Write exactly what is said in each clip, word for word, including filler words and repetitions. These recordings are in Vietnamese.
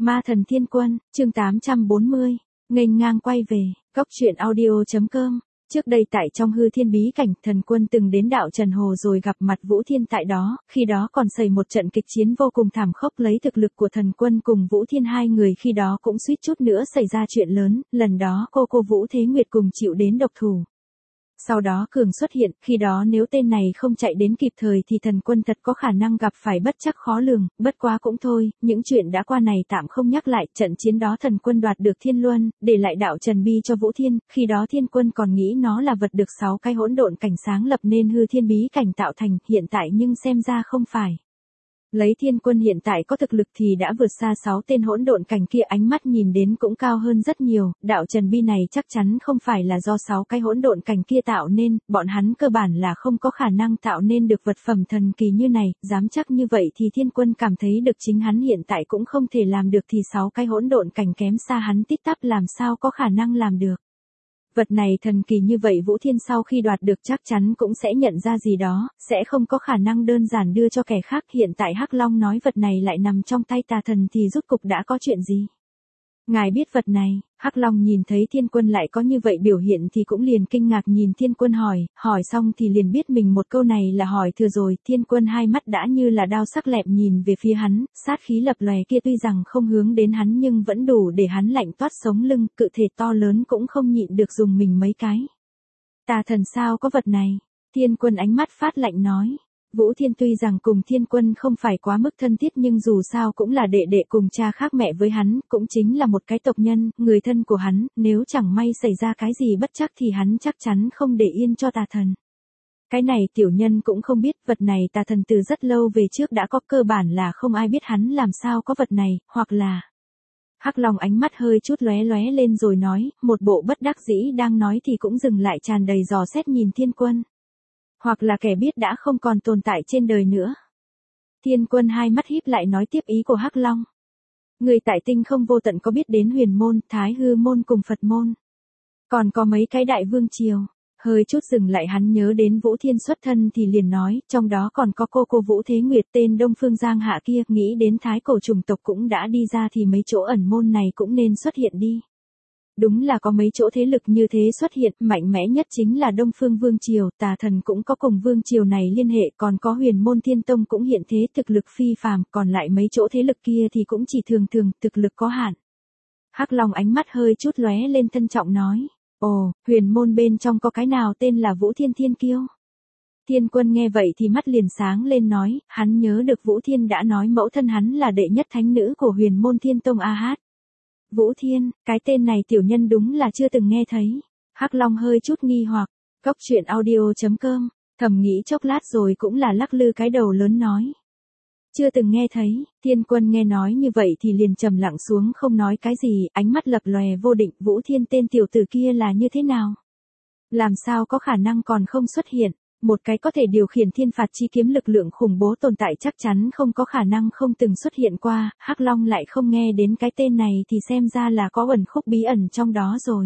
Ma thần thiên quân, chương tám trăm bốn mươi, nghênh ngang quay về, cốc truyện audio.com. Trước đây tại trong hư thiên bí cảnh, thần quân từng đến đạo Trần Hồ rồi gặp mặt Vũ Thiên tại đó, khi đó còn xảy một trận kịch chiến vô cùng thảm khốc, lấy thực lực của thần quân cùng Vũ Thiên hai người khi đó cũng suýt chút nữa xảy ra chuyện lớn, lần đó cô cô Vũ Thế Nguyệt cùng chịu đến độc thủ. Sau đó Cường xuất hiện, khi đó nếu tên này không chạy đến kịp thời thì thần quân thật có khả năng gặp phải bất trắc khó lường, bất quá cũng thôi, những chuyện đã qua này tạm không nhắc lại, trận chiến đó thần quân đoạt được Thiên Luân, để lại đạo Trần Bi cho Vũ Thiên, khi đó Thiên Quân còn nghĩ nó là vật được sáu cái hỗn độn cảnh sáng lập nên hư thiên bí cảnh tạo thành, hiện tại nhưng xem ra không phải. Lấy Thiên Quân hiện tại có thực lực thì đã vượt xa sáu tên hỗn độn cảnh kia, ánh mắt nhìn đến cũng cao hơn rất nhiều, đạo Trần Bi này chắc chắn không phải là do sáu cái hỗn độn cảnh kia tạo nên, bọn hắn cơ bản là không có khả năng tạo nên được vật phẩm thần kỳ như này, dám chắc như vậy thì Thiên Quân cảm thấy được chính hắn hiện tại cũng không thể làm được thì sáu cái hỗn độn cảnh kém xa hắn tít tắp làm sao có khả năng làm được. Vật này thần kỳ như vậy Vũ Thiên sau khi đoạt được chắc chắn cũng sẽ nhận ra gì đó, sẽ không có khả năng đơn giản đưa cho kẻ khác. Hiện tại Hắc Long nói vật này lại nằm trong tay tà thần thì rốt cục đã có chuyện gì? Ngài biết vật này? Hắc Long nhìn thấy Thiên Quân lại có như vậy biểu hiện thì cũng liền kinh ngạc nhìn Thiên Quân hỏi, hỏi xong thì liền biết mình một câu này là hỏi thừa rồi. Thiên Quân hai mắt đã như là đao sắc lẹm nhìn về phía hắn, sát khí lập lòe kia tuy rằng không hướng đến hắn nhưng vẫn đủ để hắn lạnh toát sống lưng, cự thể to lớn cũng không nhịn được dùng mình mấy cái. Tà thần sao có vật này? Thiên Quân ánh mắt phát lạnh nói. Vũ Thiên tuy rằng cùng Thiên Quân không phải quá mức thân thiết nhưng dù sao cũng là đệ đệ cùng cha khác mẹ với hắn, cũng chính là một cái tộc nhân, người thân của hắn, nếu chẳng may xảy ra cái gì bất trắc thì hắn chắc chắn không để yên cho tà thần. Cái này tiểu nhân cũng không biết, vật này tà thần từ rất lâu về trước đã có, cơ bản là không ai biết hắn làm sao có vật này, hoặc là... Hắc Long ánh mắt hơi chút lóe lóe lên rồi nói, một bộ bất đắc dĩ đang nói thì cũng dừng lại tràn đầy dò xét nhìn Thiên Quân. Hoặc là kẻ biết đã không còn tồn tại trên đời nữa. Thiên Quân hai mắt híp lại nói tiếp ý của Hắc Long. Người tại tinh không vô tận có biết đến Huyền Môn, Thái Hư Môn cùng Phật Môn. Còn có mấy cái đại vương triều. Hơi chút dừng lại hắn nhớ đến Vũ Thiên xuất thân thì liền nói, trong đó còn có cô cô Vũ Thế Nguyệt tên Đông Phương Giang Hạ kia, nghĩ đến thái cổ chủng tộc cũng đã đi ra thì mấy chỗ ẩn môn này cũng nên xuất hiện đi. Đúng là có mấy chỗ thế lực như thế xuất hiện, mạnh mẽ nhất chính là Đông Phương Vương Triều, tà thần cũng có cùng Vương Triều này liên hệ, còn có Huyền Môn Thiên Tông cũng hiện thế, thực lực phi phàm, còn lại mấy chỗ thế lực kia thì cũng chỉ thường thường, thực lực có hạn. Hắc Long ánh mắt hơi chút lóe lên thân trọng nói, ồ, Huyền Môn bên trong có cái nào tên là Vũ Thiên Thiên Kiêu? Thiên Quân nghe vậy thì mắt liền sáng lên nói, hắn nhớ được Vũ Thiên đã nói mẫu thân hắn là đệ nhất thánh nữ của Huyền Môn Thiên Tông A Hát. Vũ Thiên, cái tên này tiểu nhân đúng là chưa từng nghe thấy. Hắc Long hơi chút nghi hoặc, cốc truyện audio.com, thầm nghĩ chốc lát rồi cũng là lắc lư cái đầu lớn nói. Chưa từng nghe thấy, Thiên Quân nghe nói như vậy thì liền trầm lặng xuống không nói cái gì, ánh mắt lập lòe vô định, Vũ Thiên tên tiểu tử kia là như thế nào? Làm sao có khả năng còn không xuất hiện? Một cái có thể điều khiển thiên phạt chi kiếm lực lượng khủng bố tồn tại chắc chắn không có khả năng không từng xuất hiện qua, Hắc Long lại không nghe đến cái tên này thì xem ra là có ẩn khúc bí ẩn trong đó rồi.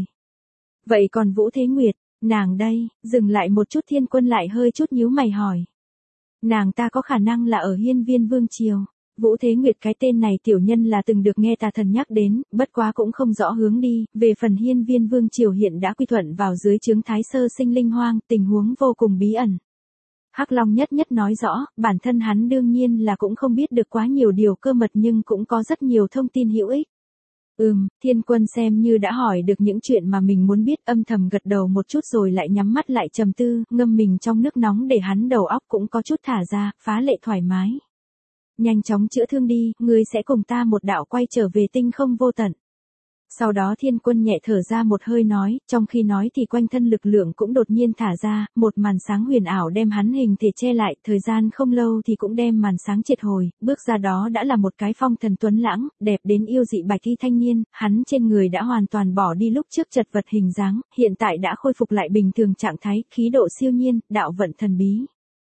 Vậy còn Vũ Thế Nguyệt, nàng đây, dừng lại một chút Thiên Quân lại hơi chút nhíu mày hỏi. Nàng ta có khả năng là ở Hiên Viên Vương Triều. Vũ Thế Nguyệt cái tên này tiểu nhân là từng được nghe tà thần nhắc đến, bất quá cũng không rõ hướng đi, về phần Hiên Viên Vương Triều hiện đã quy thuận vào dưới trướng Thái Sơ Sinh Linh Hoang, tình huống vô cùng bí ẩn. Hắc Long nhất nhất nói rõ, bản thân hắn đương nhiên là cũng không biết được quá nhiều điều cơ mật nhưng cũng có rất nhiều thông tin hữu ích. Ừm, Thiên Quân xem như đã hỏi được những chuyện mà mình muốn biết, âm thầm gật đầu một chút rồi lại nhắm mắt lại trầm tư, ngâm mình trong nước nóng để hắn đầu óc cũng có chút thả ra, phá lệ thoải mái. Nhanh chóng chữa thương đi, ngươi sẽ cùng ta một đạo quay trở về tinh không vô tận. Sau đó Thiên Quân nhẹ thở ra một hơi nói, trong khi nói thì quanh thân lực lượng cũng đột nhiên thả ra, một màn sáng huyền ảo đem hắn hình thể che lại, thời gian không lâu thì cũng đem màn sáng triệt hồi, bước ra đó đã là một cái phong thần tuấn lãng, đẹp đến yêu dị bạch y thanh niên, hắn trên người đã hoàn toàn bỏ đi lúc trước chật vật hình dáng, hiện tại đã khôi phục lại bình thường trạng thái, khí độ siêu nhiên, đạo vận thần bí.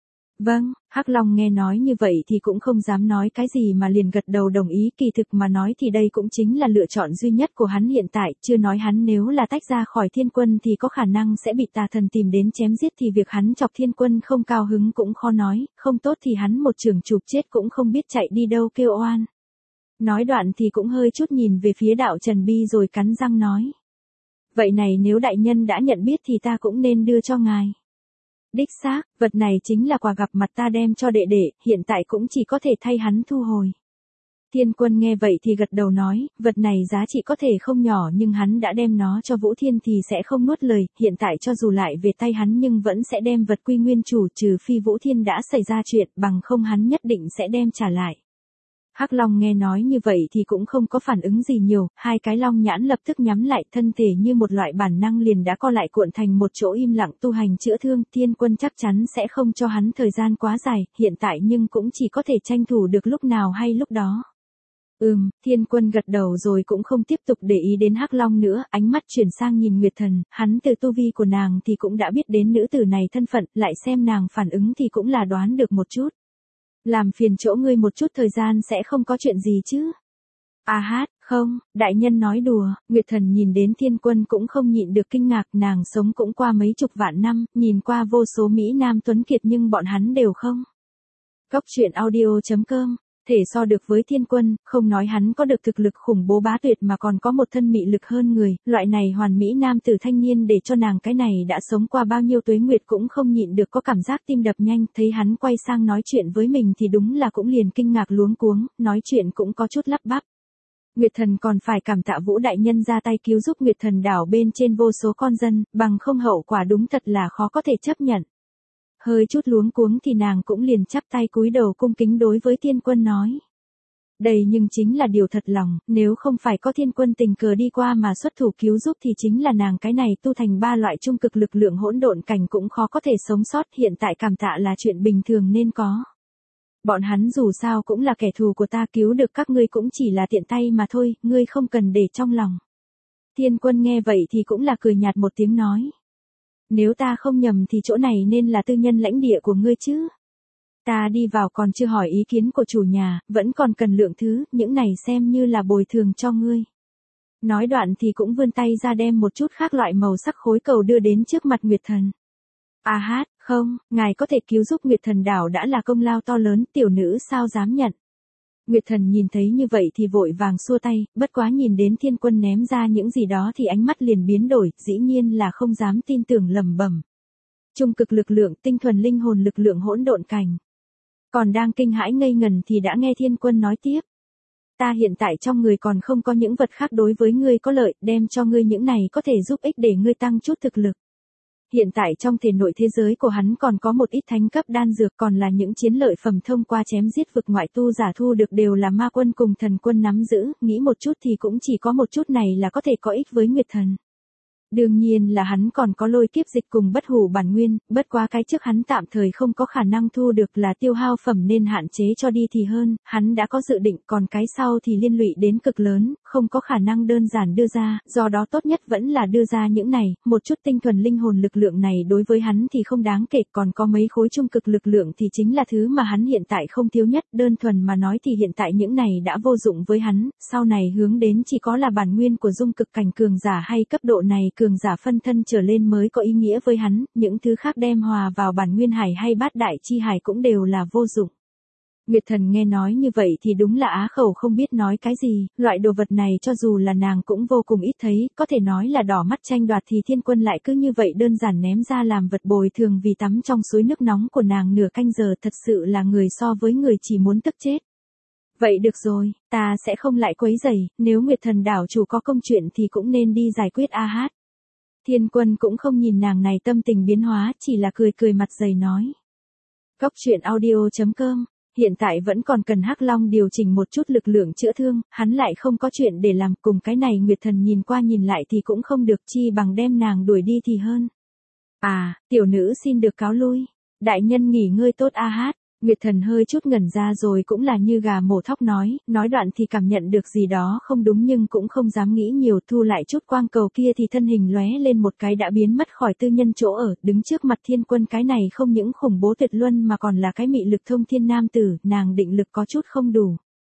Vâng, Hắc Long nghe nói như vậy thì cũng không dám nói cái gì mà liền gật đầu đồng ý, kỳ thực mà nói thì đây cũng chính là lựa chọn duy nhất của hắn hiện tại, chưa nói hắn nếu là tách ra khỏi Thiên Quân thì có khả năng sẽ bị tà thần tìm đến chém giết thì việc hắn chọc Thiên Quân không cao hứng cũng khó nói, không tốt thì hắn một trường chụp chết cũng không biết chạy đi đâu kêu oan. Nói đoạn thì cũng hơi chút nhìn về phía đạo Trần Bi rồi cắn răng nói. Vậy này nếu đại nhân đã nhận biết thì ta cũng nên đưa cho ngài. Đích xác, vật này chính là quà gặp mặt ta đem cho đệ đệ, hiện tại cũng chỉ có thể thay hắn thu hồi. Thiên Quân nghe vậy thì gật đầu nói, vật này giá trị có thể không nhỏ nhưng hắn đã đem nó cho Vũ Thiên thì sẽ không nuốt lời, hiện tại cho dù lại về tay hắn nhưng vẫn sẽ đem vật quy nguyên chủ, trừ phi Vũ Thiên đã xảy ra chuyện, bằng không hắn nhất định sẽ đem trả lại. Hắc Long nghe nói như vậy thì cũng không có phản ứng gì nhiều, hai cái long nhãn lập tức nhắm lại, thân thể như một loại bản năng liền đã co lại cuộn thành một chỗ im lặng tu hành chữa thương. Thiên Quân chắc chắn sẽ không cho hắn thời gian quá dài, hiện tại nhưng cũng chỉ có thể tranh thủ được lúc nào hay lúc đó. Ừm, Thiên Quân gật đầu rồi cũng không tiếp tục để ý đến Hắc Long nữa, ánh mắt chuyển sang nhìn Nguyệt Thần, hắn từ tu vi của nàng thì cũng đã biết đến nữ tử này thân phận, lại xem nàng phản ứng thì cũng là đoán được một chút. Làm phiền chỗ ngươi một chút thời gian sẽ không có chuyện gì chứ? À hát, không, đại nhân nói đùa. Nguyệt Thần nhìn đến Thiên Quân cũng không nhịn được kinh ngạc, nàng sống cũng qua mấy chục vạn năm, nhìn qua vô số Mỹ Nam tuấn kiệt nhưng bọn hắn đều không. Góc truyện audio chấm com thể so được với Thiên Quân, không nói hắn có được thực lực khủng bố bá tuyệt mà còn có một thân mị lực hơn người, loại này hoàn mỹ nam tử thanh niên để cho nàng cái này đã sống qua bao nhiêu tuế nguyệt cũng không nhịn được có cảm giác tim đập nhanh, thấy hắn quay sang nói chuyện với mình thì đúng là cũng liền kinh ngạc luống cuống, nói chuyện cũng có chút lắp bắp. Nguyệt Thần còn phải cảm tạ Vũ đại nhân ra tay cứu giúp Nguyệt Thần đảo bên trên vô số con dân, bằng không hậu quả đúng thật là khó có thể chấp nhận. Hơi chút luống cuống thì nàng cũng liền chắp tay cúi đầu cung kính đối với Thiên Quân nói. Đây nhưng chính là điều thật lòng, nếu không phải có Thiên Quân tình cờ đi qua mà xuất thủ cứu giúp thì chính là nàng cái này tu thành ba loại trung cực lực lượng hỗn độn cảnh cũng khó có thể sống sót, hiện tại cảm tạ là chuyện bình thường nên có. Bọn hắn dù sao cũng là kẻ thù của ta, cứu được các ngươi cũng chỉ là tiện tay mà thôi, ngươi không cần để trong lòng. Thiên Quân nghe vậy thì cũng là cười nhạt một tiếng nói. Nếu ta không nhầm thì chỗ này nên là tư nhân lãnh địa của ngươi chứ. Ta đi vào còn chưa hỏi ý kiến của chủ nhà, vẫn còn cần lượng thứ, những này xem như là bồi thường cho ngươi. Nói đoạn thì cũng vươn tay ra đem một chút khác loại màu sắc khối cầu đưa đến trước mặt Nguyệt Thần. À hát, không, ngài có thể cứu giúp Nguyệt Thần đảo đã là công lao to lớn, tiểu nữ sao dám nhận. Nguyệt Thần nhìn thấy như vậy thì vội vàng xua tay, bất quá nhìn đến Thiên Quân ném ra những gì đó thì ánh mắt liền biến đổi, dĩ nhiên là không dám tin tưởng lẩm bẩm. Trung cực lực lượng, tinh thuần linh hồn lực lượng hỗn độn cảnh. Còn đang kinh hãi ngây ngần thì đã nghe Thiên Quân nói tiếp. Ta hiện tại trong người còn không có những vật khác đối với ngươi có lợi, đem cho ngươi những này có thể giúp ích để ngươi tăng chút thực lực. Hiện tại trong thể nội thế giới của hắn còn có một ít thánh cấp đan dược, còn là những chiến lợi phẩm thông qua chém giết vực ngoại tu giả thu được đều là ma quân cùng thần quân nắm giữ, nghĩ một chút thì cũng chỉ có một chút này là có thể có ích với Nguyệt Thần. Đương nhiên là hắn còn có lôi kiếp dịch cùng bất hủ bản nguyên, bất quá cái trước hắn tạm thời không có khả năng thu được là tiêu hao phẩm nên hạn chế cho đi thì hơn, hắn đã có dự định, còn cái sau thì liên lụy đến cực lớn, không có khả năng đơn giản đưa ra, do đó tốt nhất vẫn là đưa ra những này, một chút tinh thuần linh hồn lực lượng này đối với hắn thì không đáng kể, còn có mấy khối trung cực lực lượng thì chính là thứ mà hắn hiện tại không thiếu nhất, đơn thuần mà nói thì hiện tại những này đã vô dụng với hắn, sau này hướng đến chỉ có là bản nguyên của dung cực cảnh cường giả hay cấp độ này cường giả phân thân trở lên mới có ý nghĩa với hắn, những thứ khác đem hòa vào bản nguyên hải hay bát đại chi hải cũng đều là vô dụng. Nguyệt Thần nghe nói như vậy thì đúng là á khẩu không biết nói cái gì, loại đồ vật này cho dù là nàng cũng vô cùng ít thấy, có thể nói là đỏ mắt tranh đoạt thì Thiên Quân lại cứ như vậy đơn giản ném ra làm vật bồi thường vì tắm trong suối nước nóng của nàng nửa canh giờ, thật sự là người so với người chỉ muốn tức chết. Vậy được rồi, ta sẽ không lại quấy rầy, nếu Nguyệt Thần đảo chủ có công chuyện thì cũng nên đi giải quyết a hát. Thiên Quân cũng không nhìn nàng này tâm tình biến hóa, chỉ là cười cười mặt dày nói. Góc truyện audio chấm com, hiện tại vẫn còn cần Hắc Long điều chỉnh một chút lực lượng chữa thương, hắn lại không có chuyện để làm, cùng cái này Nguyệt Thần nhìn qua nhìn lại thì cũng không được, chi bằng đem nàng đuổi đi thì hơn. À, tiểu nữ xin được cáo lui, đại nhân nghỉ ngơi tốt a hát. Nguyệt Thần hơi chút ngẩn ra rồi cũng là như gà mổ thóc nói, nói đoạn thì cảm nhận được gì đó không đúng nhưng cũng không dám nghĩ nhiều, thu lại chút quang cầu kia thì thân hình lóe lên một cái đã biến mất khỏi tư nhân chỗ ở, đứng trước mặt Thiên Quân cái này không những khủng bố tuyệt luân mà còn là cái mị lực thông thiên nam tử, nàng định lực có chút không đủ.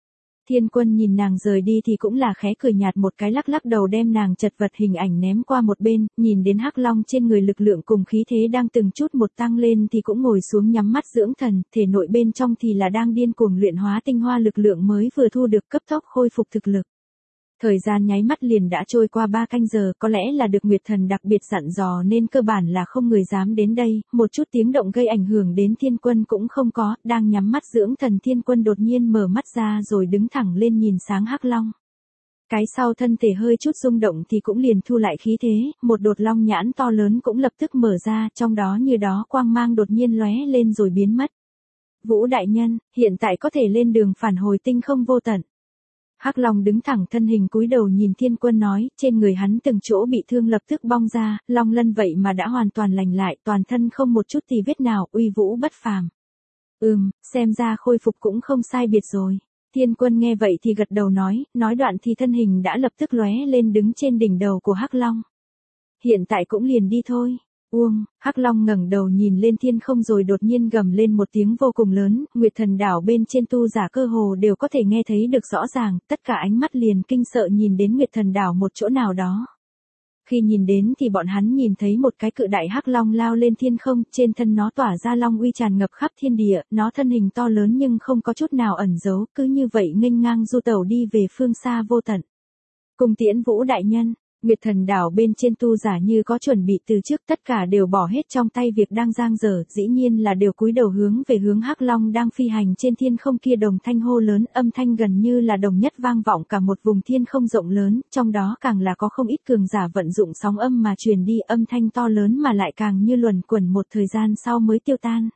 Thiên Quân nhìn nàng rời đi thì cũng là khẽ cười nhạt một cái, lắc lắc đầu đem nàng chật vật hình ảnh ném qua một bên, nhìn đến Hắc Long trên người lực lượng cùng khí thế đang từng chút một tăng lên thì cũng ngồi xuống nhắm mắt dưỡng thần, thể nội bên trong thì là đang điên cuồng luyện hóa tinh hoa lực lượng mới vừa thu được, cấp tốc khôi phục thực lực. Thời gian nháy mắt liền đã trôi qua ba canh giờ, có lẽ là được Nguyệt Thần đặc biệt dặn dò nên cơ bản là không người dám đến đây, một chút tiếng động gây ảnh hưởng đến Thiên Quân cũng không có, đang nhắm mắt dưỡng thần Thiên Quân đột nhiên mở mắt ra rồi đứng thẳng lên nhìn sáng Hắc Long. Cái sau thân thể hơi chút rung động thì cũng liền thu lại khí thế, một đột long nhãn to lớn cũng lập tức mở ra, trong đó như đó quang mang đột nhiên lóe lên rồi biến mất. Vũ đại nhân, hiện tại có thể lên đường phản hồi tinh không vô tận. Hắc Long đứng thẳng thân hình cúi đầu nhìn Thiên Quân nói, trên người hắn từng chỗ bị thương lập tức bong ra, long lân vậy mà đã hoàn toàn lành lại, toàn thân không một chút tì vết nào, uy vũ bất phàm. Ừm, xem ra khôi phục cũng không sai biệt rồi. Thiên Quân nghe vậy thì gật đầu nói, nói đoạn thì thân hình đã lập tức lóe lên đứng trên đỉnh đầu của Hắc Long. Hiện tại cũng liền đi thôi. Uông, Hắc Long ngẩng đầu nhìn lên thiên không rồi đột nhiên gầm lên một tiếng vô cùng lớn, Nguyệt Thần đảo bên trên tu giả cơ hồ đều có thể nghe thấy được rõ ràng, tất cả ánh mắt liền kinh sợ nhìn đến Nguyệt Thần đảo một chỗ nào đó. Khi nhìn đến thì bọn hắn nhìn thấy một cái cự đại Hắc Long lao lên thiên không, trên thân nó tỏa ra long uy tràn ngập khắp thiên địa, nó thân hình to lớn nhưng không có chút nào ẩn giấu, cứ như vậy nghênh ngang du tẩu đi về phương xa vô tận. Cùng tiễn Vũ đại nhân. Nguyệt Thần đảo bên trên tu giả như có chuẩn bị từ trước, tất cả đều bỏ hết trong tay việc đang giang dở, dĩ nhiên là đều cúi đầu hướng về hướng Hắc Long đang phi hành trên thiên không kia, đồng thanh hô lớn, âm thanh gần như là đồng nhất vang vọng cả một vùng thiên không rộng lớn, trong đó càng là có không ít cường giả vận dụng sóng âm mà truyền đi, âm thanh to lớn mà lại càng như luẩn quẩn một thời gian sau mới tiêu tan.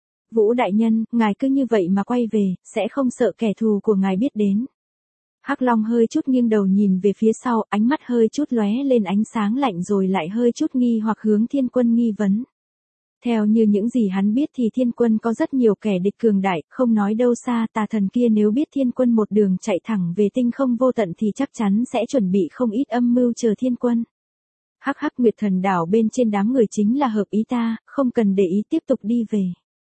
Vũ đại nhân, ngài cứ như vậy mà quay về, sẽ không sợ kẻ thù của ngài biết đến. Hắc Long hơi chút nghiêng đầu nhìn về phía sau, ánh mắt hơi chút lóe lên ánh sáng lạnh rồi lại hơi chút nghi hoặc hướng Thiên Quân nghi vấn. Theo như những gì hắn biết thì Thiên Quân có rất nhiều kẻ địch cường đại, không nói đâu xa, tà thần kia nếu biết Thiên Quân một đường chạy thẳng về tinh không vô tận thì chắc chắn sẽ chuẩn bị không ít âm mưu chờ Thiên Quân. Hắc hắc, Nguyệt Thần đảo bên trên đám người chính là hợp ý ta, không cần để ý, tiếp tục đi về.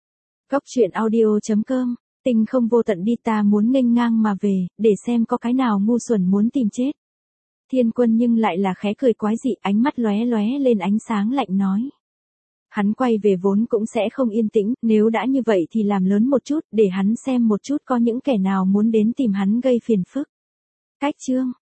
Góc truyện audio chấm com. Tinh không vô tận đi, ta muốn nghênh ngang mà về, để xem có cái nào ngu xuẩn muốn tìm chết. Thiên Quân nhưng lại là khẽ cười quái dị, ánh mắt lóe lóe lên ánh sáng lạnh nói. Hắn quay về vốn cũng sẽ không yên tĩnh, nếu đã như vậy thì làm lớn một chút, để hắn xem một chút có những kẻ nào muốn đến tìm hắn gây phiền phức. Cách chương.